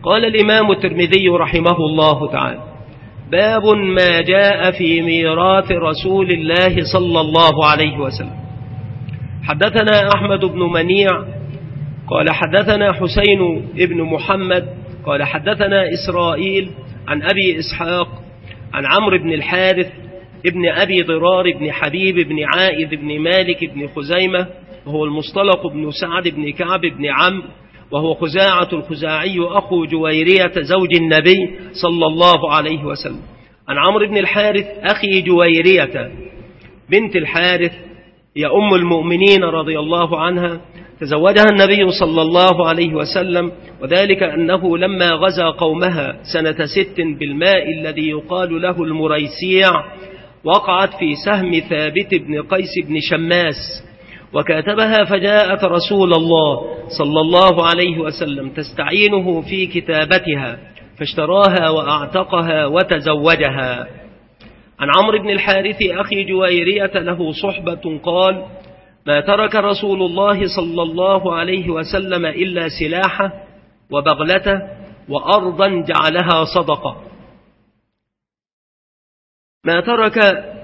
قال الإمام الترمذي رحمه الله تعالى: باب ما جاء في ميراث رسول الله صلى الله عليه وسلم. حدثنا أحمد بن منيع قال حدثنا حسين بن محمد قال حدثنا إسرائيل عن أبي إسحاق عن عمرو بن الحارث ابن أبي ضرار بن حبيب بن عائذ بن مالك بن خزيمة، وهو المصطلق بن سعد بن كعب بن عمرو، وهو خزاعة الخزاعي أخو جويرية زوج النبي صلى الله عليه وسلم، عن عمرو بن الحارث أخي جويرية بنت الحارث هي أم المؤمنين رضي الله عنها، تزوجها النبي صلى الله عليه وسلم، وذلك أنه لما غزا قومها سنة 6 بالماء الذي يقال له المريسيع وقعت في سهم ثابت بن قيس بن شماس، وكاتبها فجاءت رسول الله صلى الله عليه وسلم تستعينه في كتابتها فاشتراها وأعتقها وتزوجها. عن عمرو بن الحارث أخي جويرية له صحبة قال: ما ترك رسول الله صلى الله عليه وسلم إلا سلاحه وبغلته وأرضا جعلها صدقة. ما ترك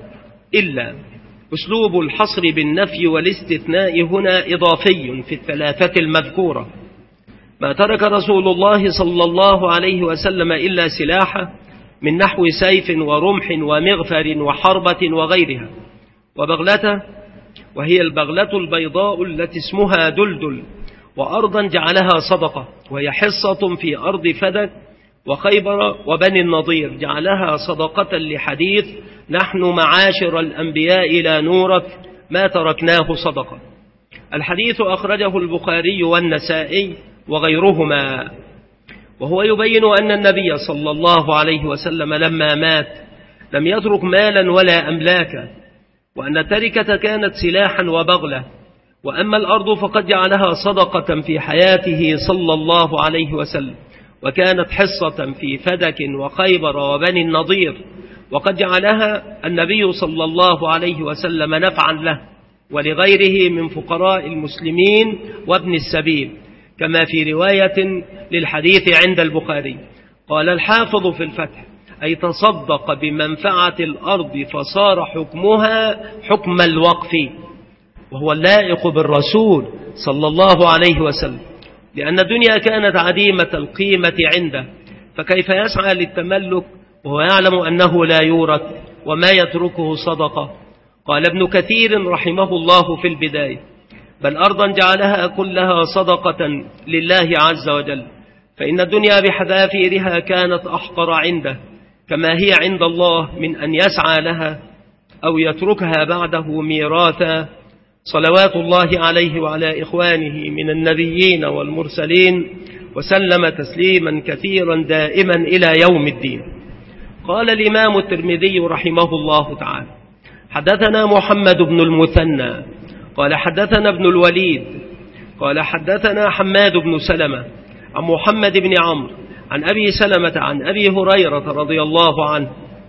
إلا أسلوب الحصر بالنفي والاستثناء هنا إضافي في الثلاثة المذكورة. ما ترك رسول الله صلى الله عليه وسلم إلا سلاحه من نحو سيف ورمح ومغفر وحربة وغيرها، وبغلته وهي البغلة البيضاء التي اسمها دلدل، وأرضا جعلها صدقة وهي حصة في أرض فدك وخيبر وبني النضير جعلها صدقة لحديث: نحن معاشر الأنبياء لا نورث ما تركناه صدقة. الحديث أخرجه البخاري والنسائي وغيرهما، وهو يبين أن النبي صلى الله عليه وسلم لما مات لم يترك مالا ولا أملاكا، وأن التركة كانت سلاحا وبغلة، وأما الأرض فقد جعلها صدقة في حياته صلى الله عليه وسلم، وكانت حصة في فدك وخيبر وبني النضير، وقد جعلها النبي صلى الله عليه وسلم نفعا له ولغيره من فقراء المسلمين وابن السبيل، كما في رواية للحديث عند البخاري. قال الحافظ في الفتح: أي تصدق بمنفعة الأرض فصار حكمها حكم الوقف، وهو اللائق بالرسول صلى الله عليه وسلم، لأن الدنيا كانت عديمة القيمة عنده، فكيف يسعى للتملك وهو يعلم أنه لا يورث وما يتركه صدقة؟ قال ابن كثير رحمه الله في البداية: بل أرضا جعلها كلها صدقة لله عز وجل، فإن الدنيا بحذافيرها كانت أحقر عنده، كما هي عند الله من أن يسعى لها أو يتركها بعده ميراثا، صلوات الله عليه وعلى إخوانه من النبيين والمرسلين، وسلم تسليما كثيرا دائما إلى يوم الدين. قال الإمام الترمذي رحمه الله تعالى: حدثنا محمد بن المثنى قال حدثنا ابن الوليد قال حدثنا حماد بن سلمة عن محمد بن عمرو عن أبي سلمة عن أبي هريرة رضي الله عنه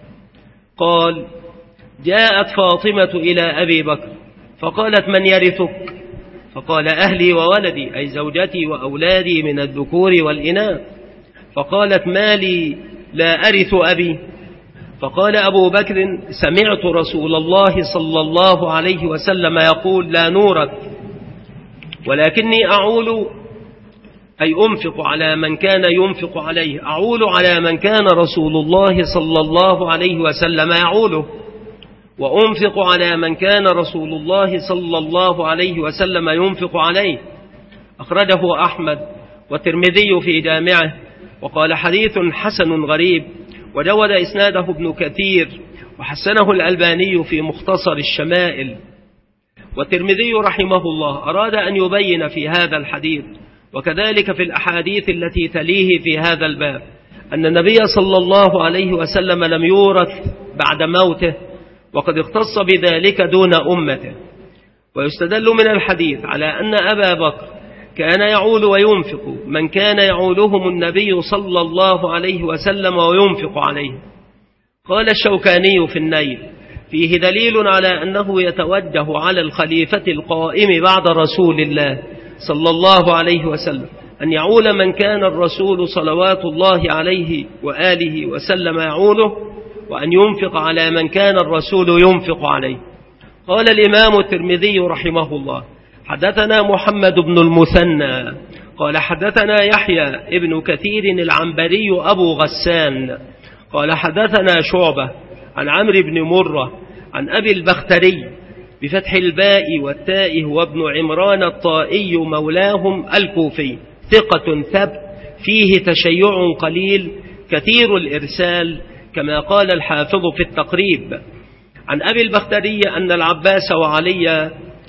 قال: جاءت فاطمة إلى أبي بكر فقالت: من يرثك؟ فقال: أهلي وولدي، أي زوجتي وأولادي من الذكور والإناث. فقالت: ما لي لا أرث أبي؟ فقال أبو بكر: سمعت رسول الله صلى الله عليه وسلم يقول: لا نورث، ولكني أعول، أي أنفق على من كان ينفق عليه، أعول على من كان رسول الله صلى الله عليه وسلم يعوله، وأنفق على من كان رسول الله صلى الله عليه وسلم ينفق عليه. أخرجه أحمد والترمذي في جامعه، وقال: حديث حسن غريب، وجود إسناده ابن كثير، وحسنه الألباني في مختصر الشمائل. والترمذي رحمه الله أراد أن يبين في هذا الحديث وكذلك في الأحاديث التي تليه في هذا الباب أن النبي صلى الله عليه وسلم لم يورث بعد موته، وقد اختص بذلك دون أمته. ويستدل من الحديث على أن أبا بكر كان يعول وينفق من كان يعولهم النبي صلى الله عليه وسلم وينفق عليه. قال الشوكاني في النيل: فيه دليل على أنه يتوجه على الخليفة القائم بعد رسول الله صلى الله عليه وسلم أن يعول من كان الرسول صلوات الله عليه وآله وسلم يعوله، وأن ينفق على من كان الرسول ينفق عليه. قال الإمام الترمذي رحمه الله: حدثنا محمد بن المثنى قال حدثنا يحيى ابن كثير العنبري أبو غسان قال حدثنا شعبة عن عمرو بن مرة عن أبي البختري بفتح الباء والتاء وابن عمران الطائي مولاهم الكوفي، ثقة ثبت فيه تشيع قليل كثير الإرسال، كما قال الحافظ في التقريب. عن أبي البختري أن العباس وعلي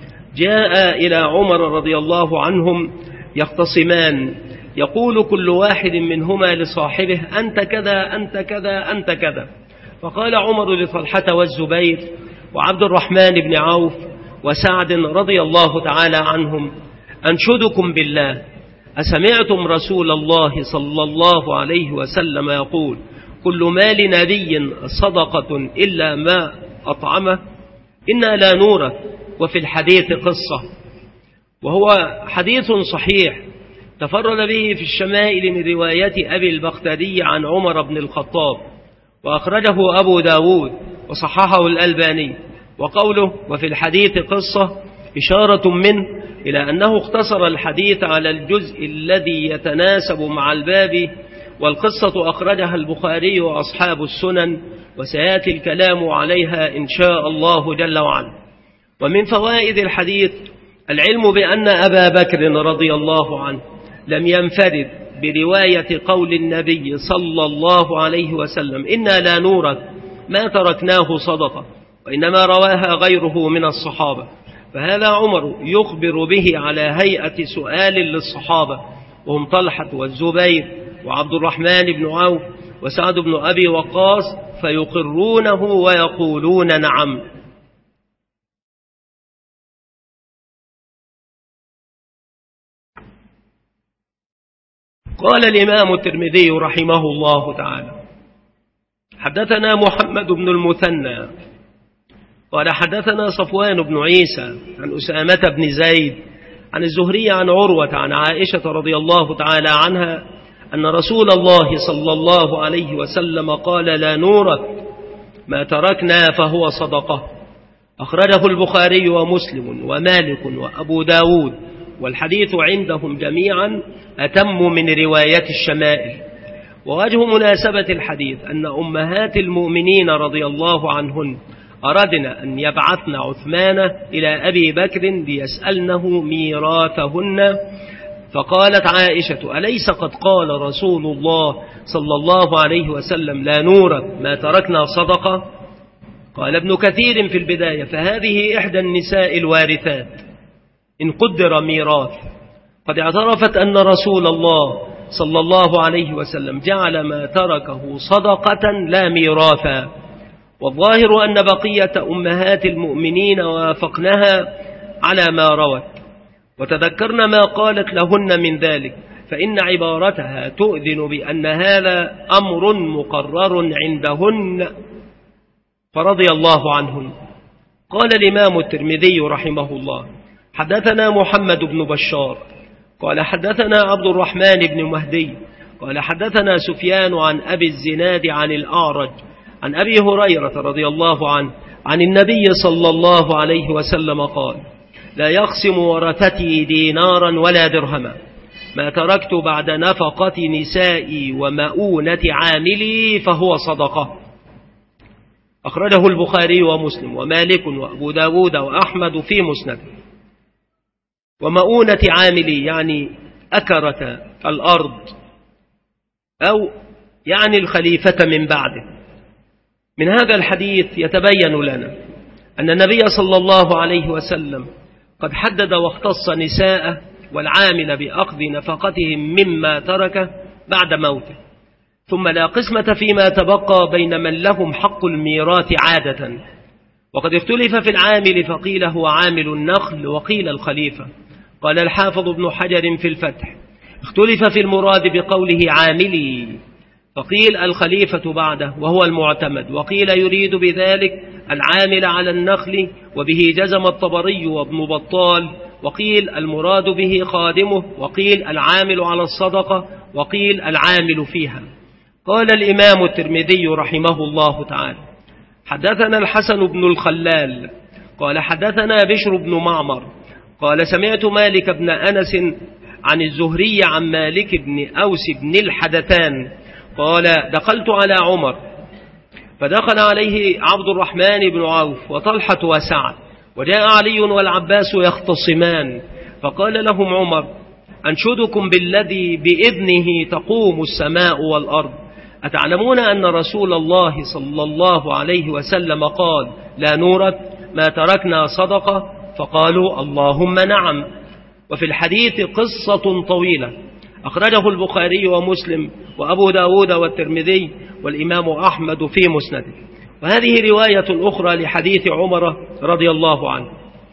جاء إلى عمر رضي الله عنهم يختصمان، يقول كل واحد منهما لصاحبه: أنت كذا أنت كذا أنت كذا. فقال عمر لطلحة والزبير وعبد الرحمن بن عوف وسعد رضي الله تعالى عنهم: أنشدكم بالله، أسمعتم رسول الله صلى الله عليه وسلم يقول: كل مال نبي صدقة إلا ما أطعمه؟ إنا لا نورث. وفي الحديث قصة، وهو حديث صحيح تفرد به في الشمائل من رواية أبي البختري عن عمر بن الخطاب، وأخرجه أبو داود وصححه الألباني. وقوله وفي الحديث قصة إشارة منه إلى أنه اختصر الحديث على الجزء الذي يتناسب مع الباب، والقصة أخرجها البخاري وأصحاب السنن، وسيأتي الكلام عليها إن شاء الله جل وعلا. ومن فوائد الحديث العلم بأن أبا بكر رضي الله عنه لم ينفرد برواية قول النبي صلى الله عليه وسلم: إنا لا نورث ما تركناه صدقة، وإنما رواها غيره من الصحابة. فهذا عمر يخبر به على هيئة سؤال للصحابة، وهم طلحة والزبير وعبد الرحمن بن عوف وسعد بن أبي وقاص، فيقرونه ويقولون نعم. قال الإمام الترمذي رحمه الله تعالى: حدثنا محمد بن المثنى قال حدثنا صفوان بن عيسى عن أسامة بن زيد عن الزهري عن عروة عن عائشة رضي الله تعالى عنها أن رسول الله صلى الله عليه وسلم قال: لا نورث ما تركنا فهو صدقة. أخرجه البخاري ومسلم ومالك وأبو داود، والحديث عندهم جميعا أتم من رواية الشمائل. ووجه مناسبة الحديث أن أمهات المؤمنين رضي الله عنهن أردن أن يبعثن عثمان إلى أبي بكر ليسألنه ميراثهن، فقالت عائشة: أليس قد قال رسول الله صلى الله عليه وسلم: لا نورث ما تركنا صدقة؟ قال ابن كثير في البداية: فهذه إحدى النساء الوارثات إن قدر ميراث، قد اعترفت أن رسول الله صلى الله عليه وسلم جعل ما تركه صدقة لا ميراثا. والظاهر أن بقية أمهات المؤمنين وافقنها على ما روت، وتذكرن ما قالت لهن من ذلك، فإن عبارتها تؤذن بأن هذا أمر مقرر عندهن فرضي الله عنهن. قال الإمام الترمذي رحمه الله: حدثنا محمد بن بشار قال حدثنا عبد الرحمن بن مهدي قال حدثنا سفيان عن أبي الزناد عن الأعرج عن أبي هريرة رضي الله عنه عن النبي صلى الله عليه وسلم قال: لا يقسم ورثتي دينارا ولا درهما ما تركت بعد نفقة نسائي ومؤونة عاملي فهو صدقة. أخرجه البخاري ومسلم ومالك وأبو داود وأحمد في مسند. ومؤونة عاملي يعني أكرة الأرض، أو يعني الخليفة من بعده. من هذا الحديث يتبين لنا أن النبي صلى الله عليه وسلم قد حدد واختص نساءه والعامل بأخذ نفقتهم مما ترك بعد موته، ثم لا قسمة فيما تبقى بين من لهم حق الميراث عادة. وقد اختلف في العامل، فقيل هو عامل النخل وقيل الخليفة. قال الحافظ ابن حجر في الفتح: اختلف في المراد بقوله عاملي، فقيل الخليفة بعده وهو المعتمد، وقيل يريد بذلك العامل على النخل، وبه جزم الطبري وابن بطال وقيل المراد به خادمه، وقيل العامل على الصدقة، وقيل العامل فيها. قال الإمام الترمذي رحمه الله تعالى: حدثنا الحسن بن الخلال قال حدثنا بشر بن معمر قال سمعت مالك بن أنس عن الزهري عن مالك بن أوس بن الحدثان قال دخلت على عمر فدخل عليه عبد الرحمن بن عوف وطلحة وسعد، وجاء علي والعباس يختصمان، فقال لهم عمر: أنشدكم بالذي بإذنه تقوم السماء والأرض، أتعلمون أن رسول الله صلى الله عليه وسلم قال: لا نورث ما تركنا صدقة؟ فقالوا: اللهم نعم. وفي الحديث قصة طويلة أخرجه البخاري ومسلم وأبو داود والترمذي والإمام أحمد في مسنده. وهذه رواية أخرى لحديث عمر رضي الله عنه.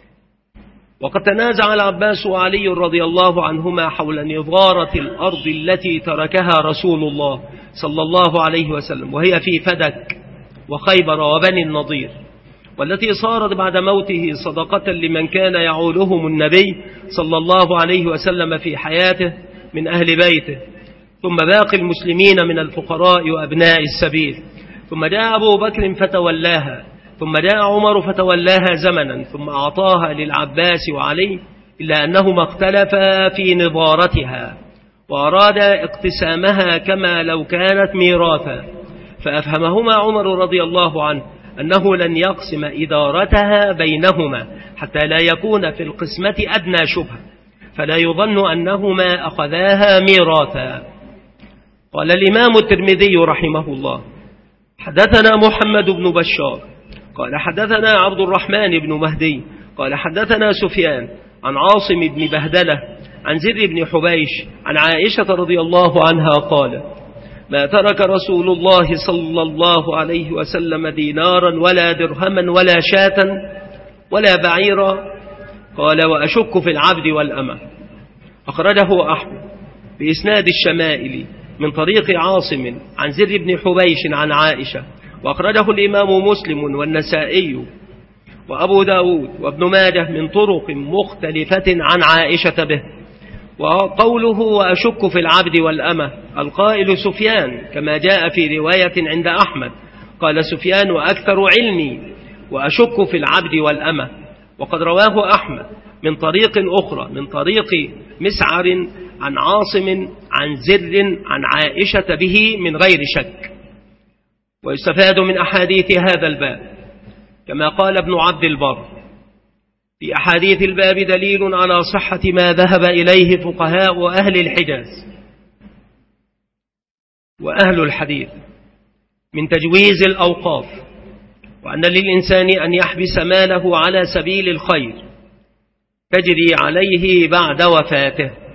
وقد تنازع العباس وعلي رضي الله عنهما حول نظارة الأرض التي تركها رسول الله صلى الله عليه وسلم، وهي في فدك وخيبر وبني النضير، والتي صارت بعد موته صدقة لمن كان يعولهم النبي صلى الله عليه وسلم في حياته من أهل بيته، ثم باقي المسلمين من الفقراء وأبناء السبيل. ثم جاء أبو بكر فتولاها، ثم جاء عمر فتولاها زمنا، ثم أعطاها للعباس وعلي، إلا أنهما اختلفا في نظارتها وأرادا اقتسامها كما لو كانت ميراثا، فأفهمهما عمر رضي الله عنه أنه لن يقسم إدارتها بينهما حتى لا يكون في القسمة أدنى شبهة، فلا يظن أنهما أخذاها ميراثا. قال الإمام الترمذي رحمه الله: حدثنا محمد بن بشار قال حدثنا عبد الرحمن بن مهدي قال حدثنا سفيان عن عاصم بن بهدلة عن زر بن حبيش عن عائشة رضي الله عنها قال: ما ترك رسول الله صلى الله عليه وسلم دينارا ولا درهما ولا شاة ولا بعيرا. قال: وأشك في العبد والأمة. أخرجه أحمد بإسناد الشمائل من طريق عاصم عن زر بن حبيش عن عائشة، وأخرجه الإمام مسلم والنسائي وأبو داود وابن ماجه من طرق مختلفة عن عائشة به. وقوله وأشك في العبد والأمة القائل سفيان، كما جاء في رواية عند أحمد قال سفيان: وأكثر علمي وأشك في العبد والأمة. وقد رواه أحمد من طريق أخرى من طريق مسعر عن عاصم عن زر عن عائشة به من غير شك. ويستفاد من أحاديث هذا الباب كما قال ابن عبد البر: في أحاديث الباب دليل على صحة ما ذهب إليه فقهاء أهل الحجاز وأهل الحديث من تجويز الأوقاف، وأن للإنسان أن يحبس ماله على سبيل الخير تجري عليه بعد وفاته.